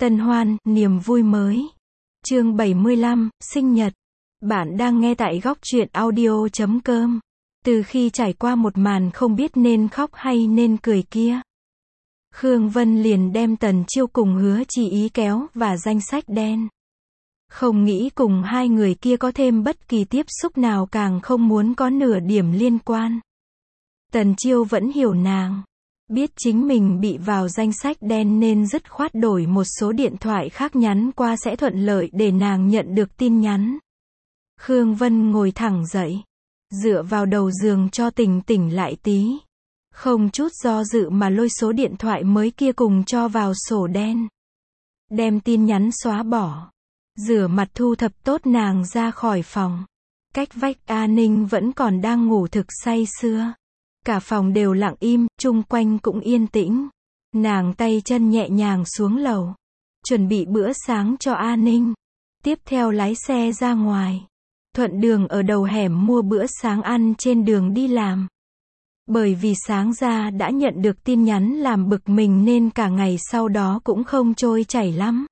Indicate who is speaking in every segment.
Speaker 1: Tân hoan, niềm vui mới. Chương 75, sinh nhật. Bạn đang nghe tại góc truyện audio.com. Từ khi trải qua một màn không biết nên khóc hay nên cười kia, Khương Vân liền đem Tần Chiêu cùng Hứa Chi Ý kéo và danh sách đen. Không nghĩ cùng hai người kia có thêm bất kỳ tiếp xúc nào, càng không muốn có nửa điểm liên quan. Tần Chiêu vẫn hiểu nàng. Biết chính mình bị vào danh sách đen nên dứt khoát đổi một số điện thoại khác nhắn qua sẽ thuận lợi để nàng nhận được tin nhắn. Khương Vân ngồi thẳng dậy, dựa vào đầu giường cho tỉnh lại tí. Không chút do dự mà lôi số điện thoại mới kia cùng cho vào sổ đen. Đem tin nhắn xóa bỏ. Rửa mặt thu thập tốt nàng ra khỏi phòng. Cách vách A Ninh vẫn còn đang ngủ thực say sưa. Cả phòng đều lặng im, chung quanh cũng yên tĩnh. Nàng tay chân nhẹ nhàng xuống lầu, chuẩn bị bữa sáng cho A Ninh. Tiếp theo lái xe ra ngoài. Thuận đường ở đầu hẻm mua bữa sáng ăn trên đường đi làm. Bởi vì sáng ra đã nhận được tin nhắn làm bực mình nên cả ngày sau đó cũng không trôi chảy lắm.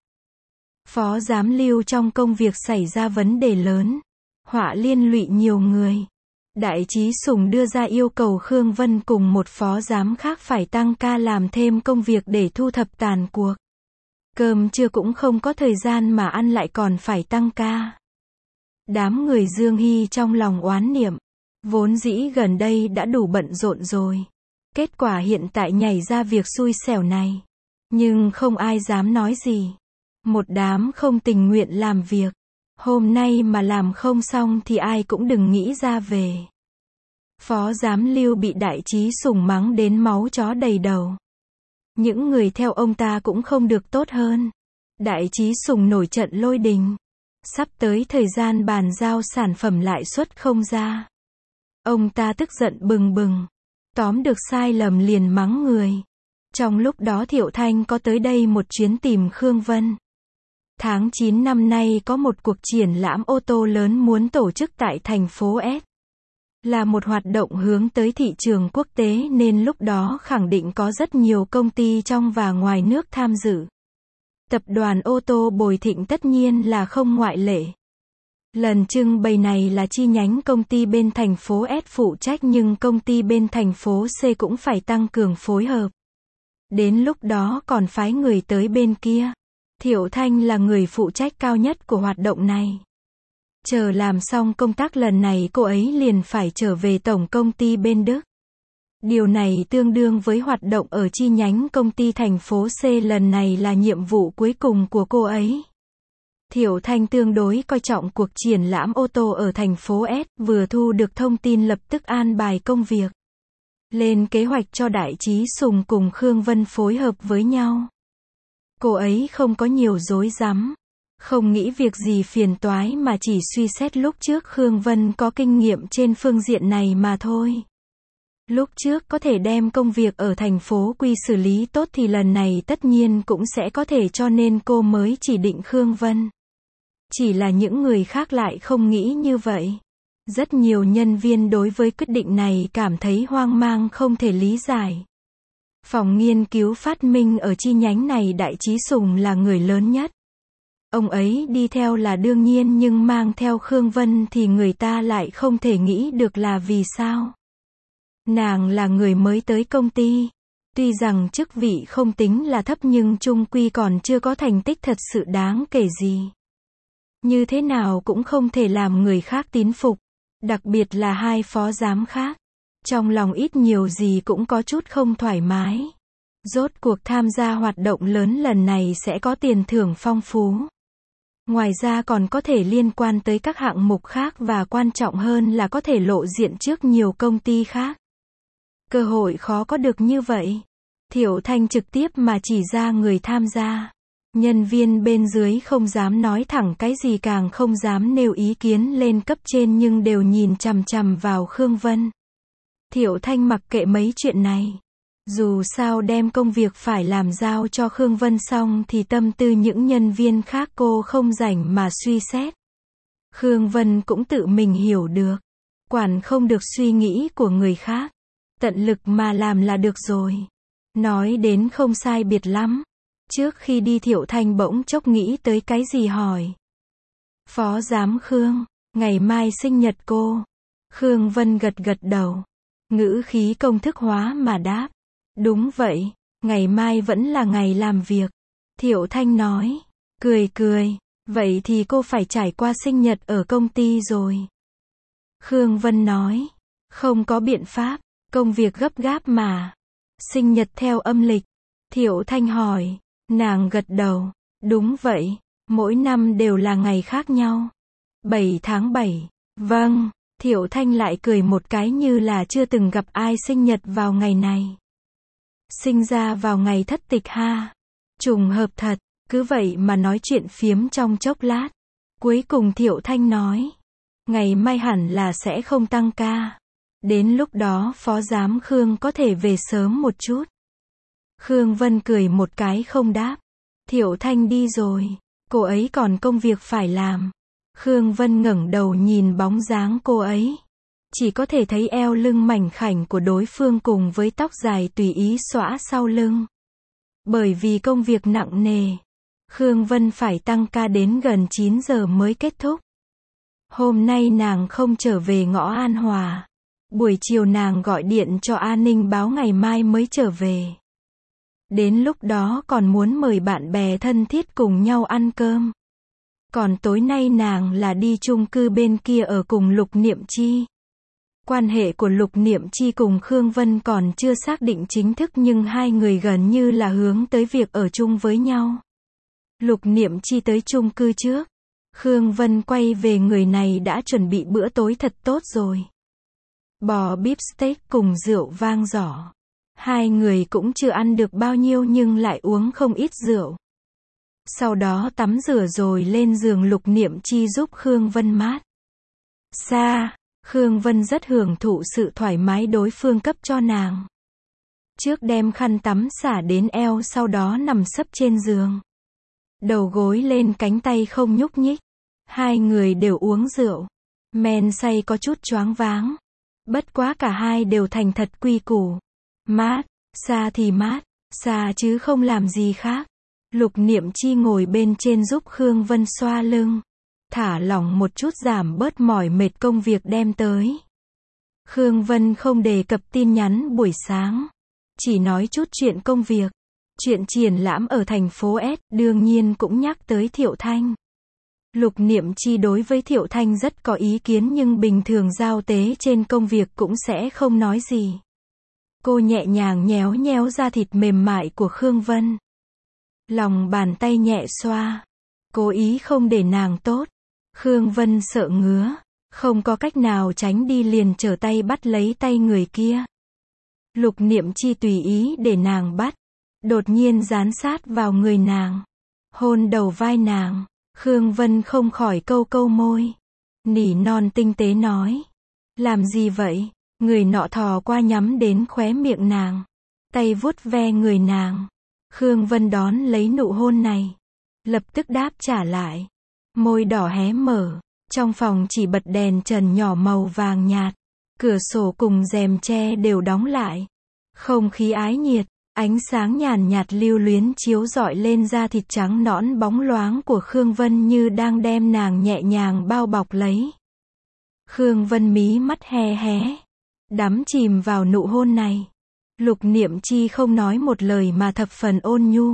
Speaker 1: Phó giám Lưu trong công việc xảy ra vấn đề lớn, họa liên lụy nhiều người. Đại Trí Sùng đưa ra yêu cầu Khương Vân cùng một phó giám khác phải tăng ca làm thêm công việc để thu thập tàn cuộc. Cơm trưa cũng không có thời gian mà ăn lại còn phải tăng ca. Đám người Dương Hy trong lòng oán niệm. Vốn dĩ gần đây đã đủ bận rộn rồi. Kết quả hiện tại nhảy ra việc xui xẻo này. Nhưng không ai dám nói gì. Một đám không tình nguyện làm việc. Hôm nay mà làm không xong thì ai cũng đừng nghĩ ra về. Phó giám Lưu bị Đại Trí Sùng mắng đến máu chó đầy đầu. Những người theo ông ta cũng không được tốt hơn. Đại Trí Sùng nổi trận lôi đình. Sắp tới thời gian bàn giao sản phẩm lại xuất không ra. Ông ta tức giận bừng bừng. Tóm được sai lầm liền mắng người. Trong lúc đó Thiệu Thanh có tới đây một chuyến tìm Khương Vân. Tháng 9 năm nay có một cuộc triển lãm ô tô lớn muốn tổ chức tại thành phố S. Là một hoạt động hướng tới thị trường quốc tế nên lúc đó khẳng định có rất nhiều công ty trong và ngoài nước tham dự. Tập đoàn ô tô Bồi Thịnh tất nhiên là không ngoại lệ. Lần trưng bày này là chi nhánh công ty bên thành phố S phụ trách nhưng công ty bên thành phố C cũng phải tăng cường phối hợp. Đến lúc đó còn phái người tới bên kia. Thiệu Thanh là người phụ trách cao nhất của hoạt động này. Chờ làm xong công tác lần này cô ấy liền phải trở về tổng công ty bên Đức. Điều này tương đương với hoạt động ở chi nhánh công ty thành phố C lần này là nhiệm vụ cuối cùng của cô ấy. Thiệu Thanh tương đối coi trọng cuộc triển lãm ô tô ở thành phố S, vừa thu được thông tin lập tức an bài công việc. Lên kế hoạch cho Đại Trí Sùng cùng Khương Vân phối hợp với nhau. Cô ấy không có nhiều rối rắm, không nghĩ việc gì phiền toái mà chỉ suy xét lúc trước Khương Vân có kinh nghiệm trên phương diện này mà thôi. Lúc trước có thể đem công việc ở thành phố Quy xử lý tốt thì lần này tất nhiên cũng sẽ có thể cho nên cô mới chỉ định Khương Vân. Chỉ là những người khác lại không nghĩ như vậy. Rất nhiều nhân viên đối với quyết định này cảm thấy hoang mang không thể lý giải. Phòng nghiên cứu phát minh ở chi nhánh này Đại Trí Sùng là người lớn nhất. Ông ấy đi theo là đương nhiên nhưng mang theo Khương Vân thì người ta lại không thể nghĩ được là vì sao. Nàng là người mới tới công ty. Tuy rằng chức vị không tính là thấp nhưng chung quy còn chưa có thành tích thật sự đáng kể gì. Như thế nào cũng không thể làm người khác tín phục. Đặc biệt là hai phó giám khác. Trong lòng ít nhiều gì cũng có chút không thoải mái. Rốt cuộc tham gia hoạt động lớn lần này sẽ có tiền thưởng phong phú. Ngoài ra còn có thể liên quan tới các hạng mục khác và quan trọng hơn là có thể lộ diện trước nhiều công ty khác. Cơ hội khó có được như vậy. Thiệu Thanh trực tiếp mà chỉ ra người tham gia. Nhân viên bên dưới không dám nói thẳng cái gì càng không dám nêu ý kiến lên cấp trên nhưng đều nhìn chằm chằm vào Khương Vân. Thiệu Thanh mặc kệ mấy chuyện này. Dù sao đem công việc phải làm giao cho Khương Vân xong thì tâm tư những nhân viên khác cô không rảnh mà suy xét. Khương Vân cũng tự mình hiểu được. Quản không được suy nghĩ của người khác. Tận lực mà làm là được rồi. Nói đến không sai biệt lắm. Trước khi đi Thiệu Thanh bỗng chốc nghĩ tới cái gì hỏi. Phó giám Khương, ngày mai sinh nhật cô. Khương Vân gật gật đầu. Ngữ khí công thức hóa mà đáp. Đúng vậy, ngày mai vẫn là ngày làm việc. Thiệu Thanh nói, cười cười, vậy thì cô phải trải qua sinh nhật ở công ty rồi. Khương Vân nói, không có biện pháp, công việc gấp gáp mà. Sinh nhật theo âm lịch. Thiệu Thanh hỏi, nàng gật đầu, đúng vậy, mỗi năm đều là ngày khác nhau. 7 tháng 7, vâng, Thiệu Thanh lại cười một cái như là chưa từng gặp ai sinh nhật vào ngày này. Sinh ra vào ngày thất tịch ha. Trùng hợp thật, cứ vậy mà nói chuyện phiếm trong chốc lát. Cuối cùng Thiệu Thanh nói, ngày mai hẳn là sẽ không tăng ca. Đến lúc đó phó giám Khương có thể về sớm một chút. Khương Vân cười một cái không đáp. Thiệu Thanh đi rồi, cô ấy còn công việc phải làm. Khương Vân ngẩng đầu nhìn bóng dáng cô ấy. Chỉ có thể thấy eo lưng mảnh khảnh của đối phương cùng với tóc dài tùy ý xõa sau lưng. Bởi vì công việc nặng nề, Khương Vân phải tăng ca đến gần 9 giờ mới kết thúc. Hôm nay nàng không trở về ngõ An Hòa. Buổi chiều nàng gọi điện cho An Ninh báo ngày mai mới trở về. Đến lúc đó còn muốn mời bạn bè thân thiết cùng nhau ăn cơm. Còn tối nay nàng là đi chung cư bên kia ở cùng Lục Niệm Chi. Quan hệ của Lục Niệm Chi cùng Khương Vân còn chưa xác định chính thức nhưng hai người gần như là hướng tới việc ở chung với nhau. Lục Niệm Chi tới chung cư trước. Khương Vân quay về người này đã chuẩn bị bữa tối thật tốt rồi. Bò bíp steak cùng rượu vang giỏ. Hai người cũng chưa ăn được bao nhiêu nhưng lại uống không ít rượu. Sau đó tắm rửa rồi lên giường Lục Niệm Chi giúp Khương Vân mát xa. Khương Vân rất hưởng thụ sự thoải mái đối phương cấp cho nàng. Trước đem khăn tắm xả đến eo sau đó nằm sấp trên giường. Đầu gối lên cánh tay không nhúc nhích. Hai người đều uống rượu. Men say có chút choáng váng. Bất quá cả hai đều thành thật quy củ. Mát, xa thì mát, xa chứ không làm gì khác. Lục Niệm Chi ngồi bên trên giúp Khương Vân xoa lưng. Thả lỏng một chút giảm bớt mỏi mệt công việc đem tới. Khương Vân không đề cập tin nhắn buổi sáng. Chỉ nói chút chuyện công việc. Chuyện triển lãm ở thành phố S, đương nhiên cũng nhắc tới Thiệu Thanh. Lục Niệm Chi đối với Thiệu Thanh rất có ý kiến nhưng bình thường giao tế trên công việc cũng sẽ không nói gì. Cô nhẹ nhàng nhéo nhéo da thịt mềm mại của Khương Vân. Lòng bàn tay nhẹ xoa. Cố ý không để nàng tốt. Khương Vân sợ ngứa. Không có cách nào tránh đi liền trở tay bắt lấy tay người kia. Lục Niệm Chi tùy ý để nàng bắt. Đột nhiên dán sát vào người nàng. Hôn đầu vai nàng. Khương Vân không khỏi câu câu môi. Nỉ non tinh tế nói. Làm gì vậy? Người nọ thò qua nhắm đến khóe miệng nàng. Tay vuốt ve người nàng. Khương Vân đón lấy nụ hôn này. Lập tức đáp trả lại. Môi đỏ hé mở. Trong phòng chỉ bật đèn trần nhỏ màu vàng nhạt. Cửa sổ cùng rèm tre đều đóng lại. Không khí ái nhiệt. Ánh sáng nhàn nhạt lưu luyến chiếu rọi lên da thịt trắng nõn bóng loáng của Khương Vân như đang đem nàng nhẹ nhàng bao bọc lấy. Khương Vân mí mắt hé hé. Đắm chìm vào nụ hôn này. Lục Niệm Chi không nói một lời mà thập phần ôn nhu.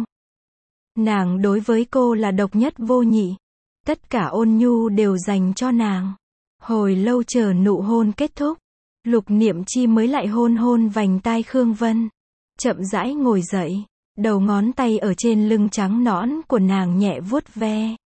Speaker 1: Nàng đối với cô là độc nhất vô nhị. Tất cả ôn nhu đều dành cho nàng. Hồi lâu chờ nụ hôn kết thúc. Lục Niệm Chi mới lại hôn hôn vành tai Khương Vân. Chậm rãi ngồi dậy. Đầu ngón tay ở trên lưng trắng nõn của nàng nhẹ vuốt ve.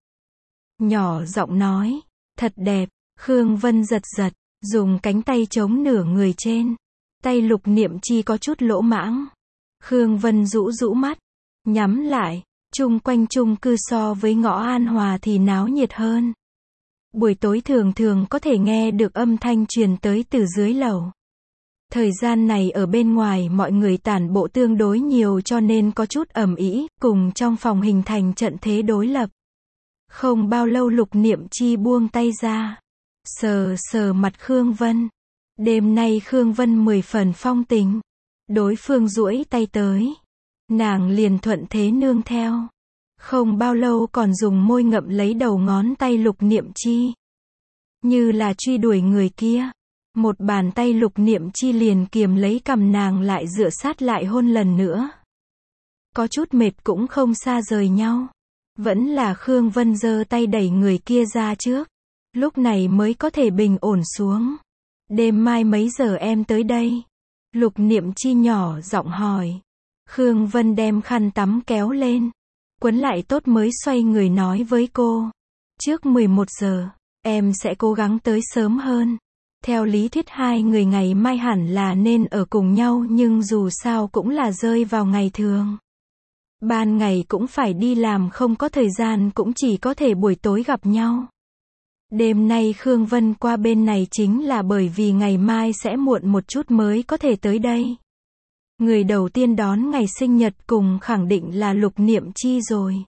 Speaker 1: Nhỏ giọng nói. Thật đẹp. Khương Vân giật giật. Dùng cánh tay chống nửa người trên. Tay Lục Niệm Chi có chút lỗ mãng. Khương Vân rũ rũ mắt. Nhắm lại. Chung quanh chung cư so với ngõ An Hòa thì náo nhiệt hơn. Buổi tối thường thường có thể nghe được âm thanh truyền tới từ dưới lầu. Thời gian này ở bên ngoài mọi người tản bộ tương đối nhiều cho nên có chút ầm ĩ, cùng trong phòng hình thành trận thế đối lập. Không bao lâu Lục Niệm Chi buông tay ra. Sờ sờ mặt Khương Vân. Đêm nay Khương Vân 10 phần phong tình. Đối phương duỗi tay tới. nàng liền thuận thế nương theo. Không bao lâu còn dùng môi ngậm lấy đầu ngón tay Lục Niệm Chi. Như là truy đuổi người kia. Một bàn tay Lục Niệm Chi liền kiềm lấy cằm nàng lại dựa sát lại hôn lần nữa. Có chút mệt cũng không xa rời nhau. Vẫn là Khương Vân giơ tay đẩy người kia ra trước. Lúc này mới có thể bình ổn xuống. Đêm mai mấy giờ em tới đây? Lục Niệm Chi nhỏ giọng hỏi. Khương Vân đem khăn tắm kéo lên. Quấn lại tốt mới xoay người nói với cô. Trước 11 giờ, em sẽ cố gắng tới sớm hơn. Theo lý thuyết hai người ngày mai hẳn là nên ở cùng nhau nhưng dù sao cũng là rơi vào ngày thường. Ban ngày cũng phải đi làm không có thời gian cũng chỉ có thể buổi tối gặp nhau. Đêm nay Khương Vân qua bên này chính là bởi vì ngày mai sẽ muộn một chút mới có thể tới đây. Người đầu tiên đón ngày sinh nhật cùng khẳng định là Lục Niệm Chi rồi.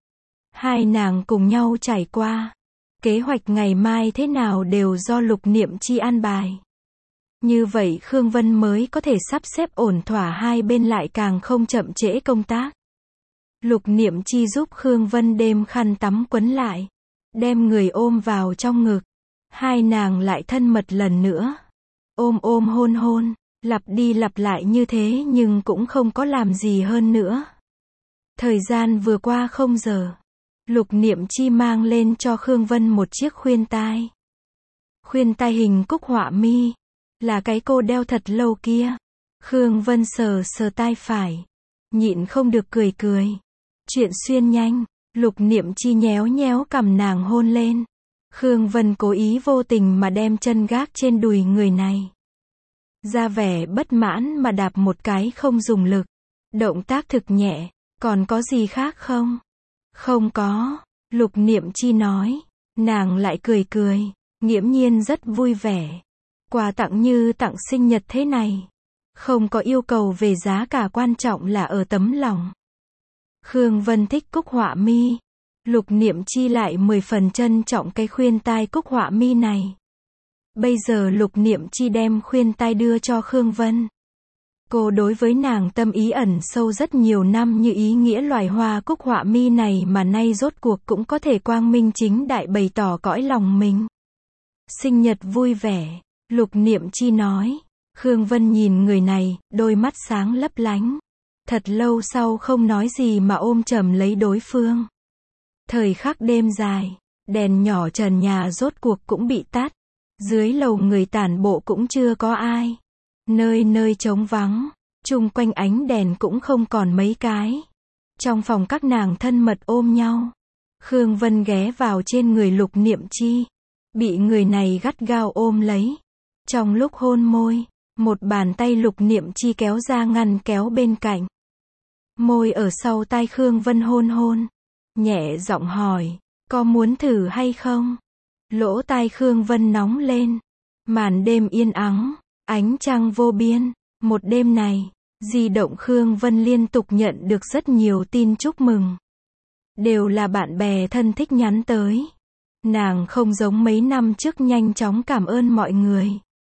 Speaker 1: Hai nàng cùng nhau trải qua. Kế hoạch ngày mai thế nào đều do Lục Niệm Chi an bài. Như vậy Khương Vân mới có thể sắp xếp ổn thỏa hai bên lại càng không chậm trễ công tác. Lục Niệm Chi giúp Khương Vân đem khăn tắm quấn lại. Đem người ôm vào trong ngực. Hai nàng lại thân mật lần nữa. Ôm ôm hôn hôn. Lặp đi lặp lại như thế nhưng cũng không có làm gì hơn nữa. Thời gian vừa qua không giờ. Lục Niệm Chi mang lên cho Khương Vân một chiếc khuyên tai. Khuyên tai hình cúc họa mi. Là cái cô đeo thật lâu kia. Khương Vân sờ sờ tai phải. Nhịn không được cười cười. Chuyện xuyên nhanh. Lục Niệm Chi nhéo nhéo cằm nàng hôn lên. Khương Vân cố ý vô tình mà đem chân gác trên đùi người này. Ra vẻ bất mãn mà đạp một cái không dùng lực. Động tác thực nhẹ. Còn có gì khác không? Không có. Lục Niệm Chi nói. Nàng lại cười cười. Nghiễm nhiên rất vui vẻ. Quà tặng như tặng sinh nhật thế này. Không có yêu cầu về giá cả, quan trọng là ở tấm lòng. Khương Vân thích cúc họa mi. Lục Niệm Chi lại 10 phần trân trọng cái khuyên tai cúc họa mi này. Bây giờ Lục Niệm Chi đem khuyên tai đưa cho Khương Vân. Cô đối với nàng tâm ý ẩn sâu rất nhiều năm, như ý nghĩa loài hoa cúc họa mi này mà nay rốt cuộc cũng có thể quang minh chính đại bày tỏ cõi lòng mình. Sinh nhật vui vẻ. Lục Niệm Chi nói. Khương Vân nhìn người này, đôi mắt sáng lấp lánh. Thật lâu sau không nói gì mà ôm chầm lấy đối phương. Thời khắc đêm dài, đèn nhỏ trần nhà rốt cuộc cũng bị tắt. Dưới lầu người tản bộ cũng chưa có ai. Nơi nơi trống vắng, chung quanh ánh đèn cũng không còn mấy cái. Trong phòng các nàng thân mật ôm nhau. Khương Vân ghé vào trên người Lục Niệm Chi. Bị người này gắt gao ôm lấy. Trong lúc hôn môi, một bàn tay Lục Niệm Chi kéo ra ngăn kéo bên cạnh. Môi ở sau tai Khương Vân hôn hôn. Nhẹ giọng hỏi, có muốn thử hay không? Lỗ tai Khương Vân nóng lên. Màn đêm yên ắng, ánh trăng vô biên. Một đêm này, di động Khương Vân liên tục nhận được rất nhiều tin chúc mừng. Đều là bạn bè thân thích nhắn tới. Nàng không giống mấy năm trước nhanh chóng cảm ơn mọi người.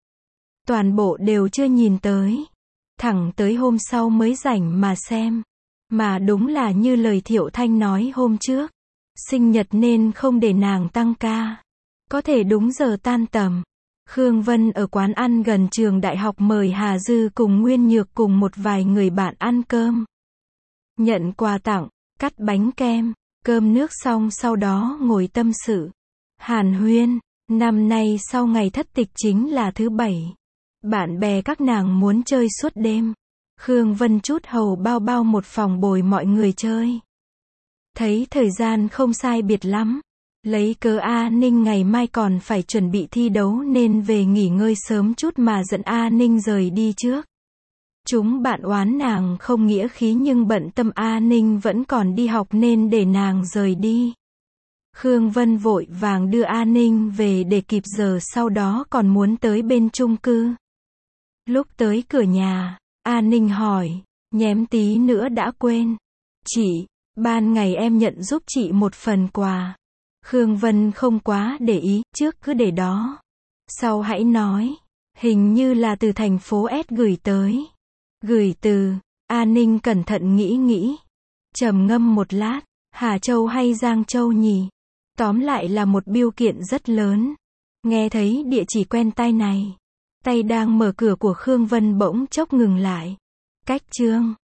Speaker 1: Toàn bộ đều chưa nhìn tới. Thẳng tới hôm sau mới rảnh mà xem. Mà đúng là như lời Thiệu Thanh nói hôm trước. Sinh nhật nên không để nàng tăng ca. Có thể đúng giờ tan tầm. Khương Vân ở quán ăn gần trường đại học mời Hà Dư cùng Nguyên Nhược cùng một vài người bạn ăn cơm. Nhận quà tặng, cắt bánh kem, cơm nước xong sau đó ngồi tâm sự. Hàn huyên, năm nay sau ngày thất tịch chính là thứ Bảy. Bạn bè các nàng muốn chơi suốt đêm. Khương Vân chút hầu bao bao một phòng bồi mọi người chơi. Thấy thời gian không sai biệt lắm. Lấy cớ A Ninh ngày mai còn phải chuẩn bị thi đấu nên về nghỉ ngơi sớm chút mà dẫn A Ninh rời đi trước. Chúng bạn oán nàng không nghĩa khí nhưng bận tâm A Ninh vẫn còn đi học nên để nàng rời đi. Khương Vân vội vàng đưa A Ninh về để kịp giờ, sau đó còn muốn tới bên chung cư. Lúc tới cửa nhà, A Ninh hỏi, nhém tí nữa đã quên. Chị, ban ngày em nhận giúp chị một phần quà. Khương Vân không quá để ý, trước cứ để đó. Sau hãy nói, hình như là từ thành phố S gửi tới. Gửi từ, A Ninh cẩn thận nghĩ. Trầm ngâm một lát. Hà Châu hay Giang Châu nhỉ? Tóm lại là một bưu kiện rất lớn. Nghe thấy địa chỉ quen tai này. Tay đang mở cửa của Khương Vân bỗng chốc ngừng lại. Cách chương